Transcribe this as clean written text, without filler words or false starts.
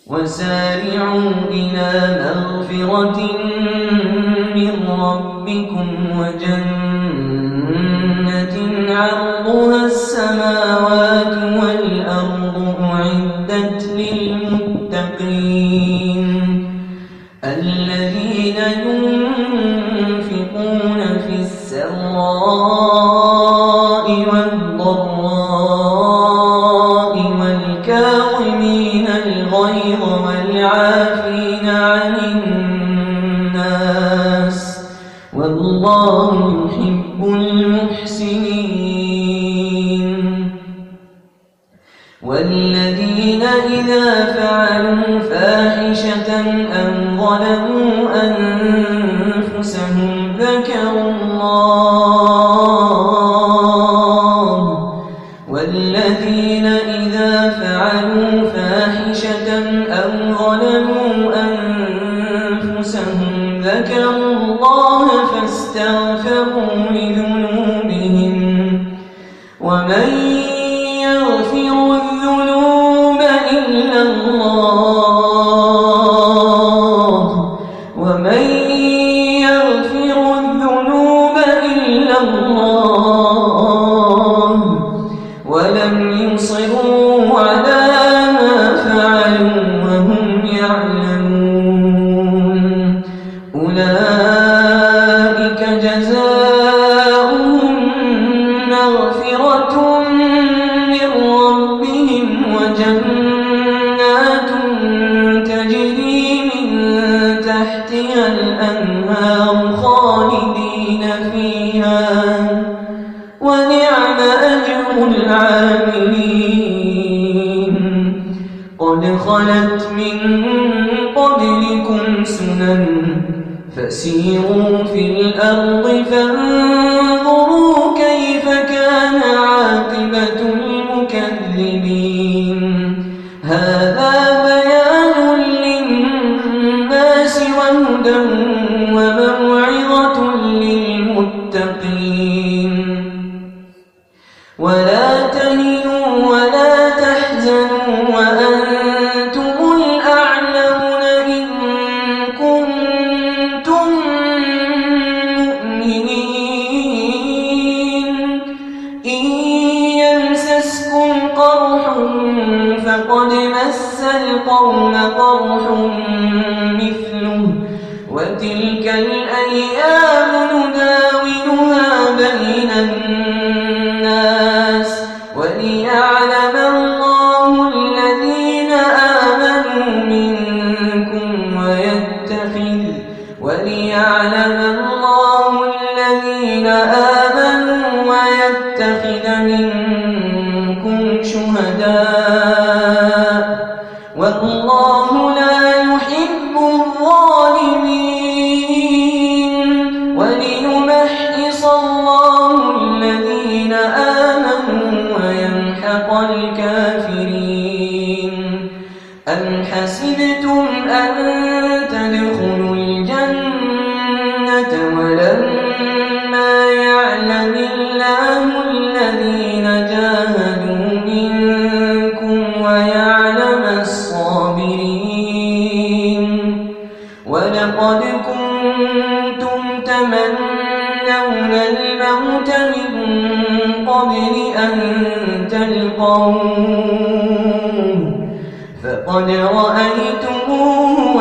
وسارعوا إلى مغفرة من ربكم وجنة عرضها السماوات والأرض أعدت للمتقين الذين ينفقون في السراء والضراء والكاظمين الغيظ والعافين عن الناس والله يحب المحسنين والذين إذا فعلوا فاحشة أو ظلموا أنفسهم ذكروا الله والذين إذا فعلوا فاحشة أو ظلموا أنفسهم ذكروا الله فاستغفروا لذنوبهم ومن يغفر الذنوب إلا الله ومن يغفر الذنوب إلا الله ولم يصروا على ما فعلوا وهم يعلمون أولئك جزاؤهم مغفرة من ربهم وجنات تجري من تحتها الأنهار خالدين فيها ونعم أجر العاملين قد خلت من قبلكم سنن فسيروا في الأرض فانظروا كيف كان عاقبة المكذبين هذا بيان للناس وهدى وموعظة للمتقين ولا تهنوا ولا تحزنوا وأنتم الأعلون إن كنتم مؤمنين إن يمسسكم قرح فقد مس القوم قرح مثله وتلك الأيام نداولها بين الناس وليعلم الله الذين آمنوا منكم ويتخذ منكم شهداء والله لا يحب الظالمين وليمحص الله الذين آمنوا ويمحق الكافرين أم حسبتم أن تدخلوا الجنة ولما يعلم الله الذين جاهدوا منكم ويعلم الصابرين ولقد كنتم تمنون الموت من قبل أن تلقوه فقد رأيتموه